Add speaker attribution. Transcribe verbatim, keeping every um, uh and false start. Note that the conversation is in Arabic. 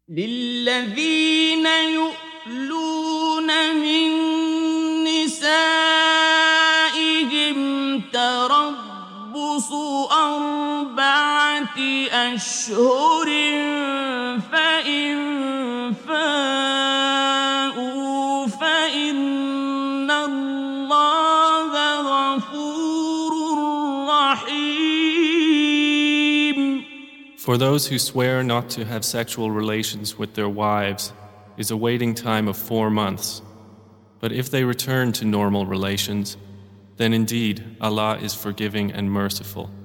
Speaker 1: للذين يؤلون من نسائهم تربص أربعة أشهر فإن فاءوا فإن الله غفور رحيم.
Speaker 2: For those who swear not to have sexual relations with their wives is a waiting time of four months. But if they return to normal relations, then indeed Allah is forgiving and merciful.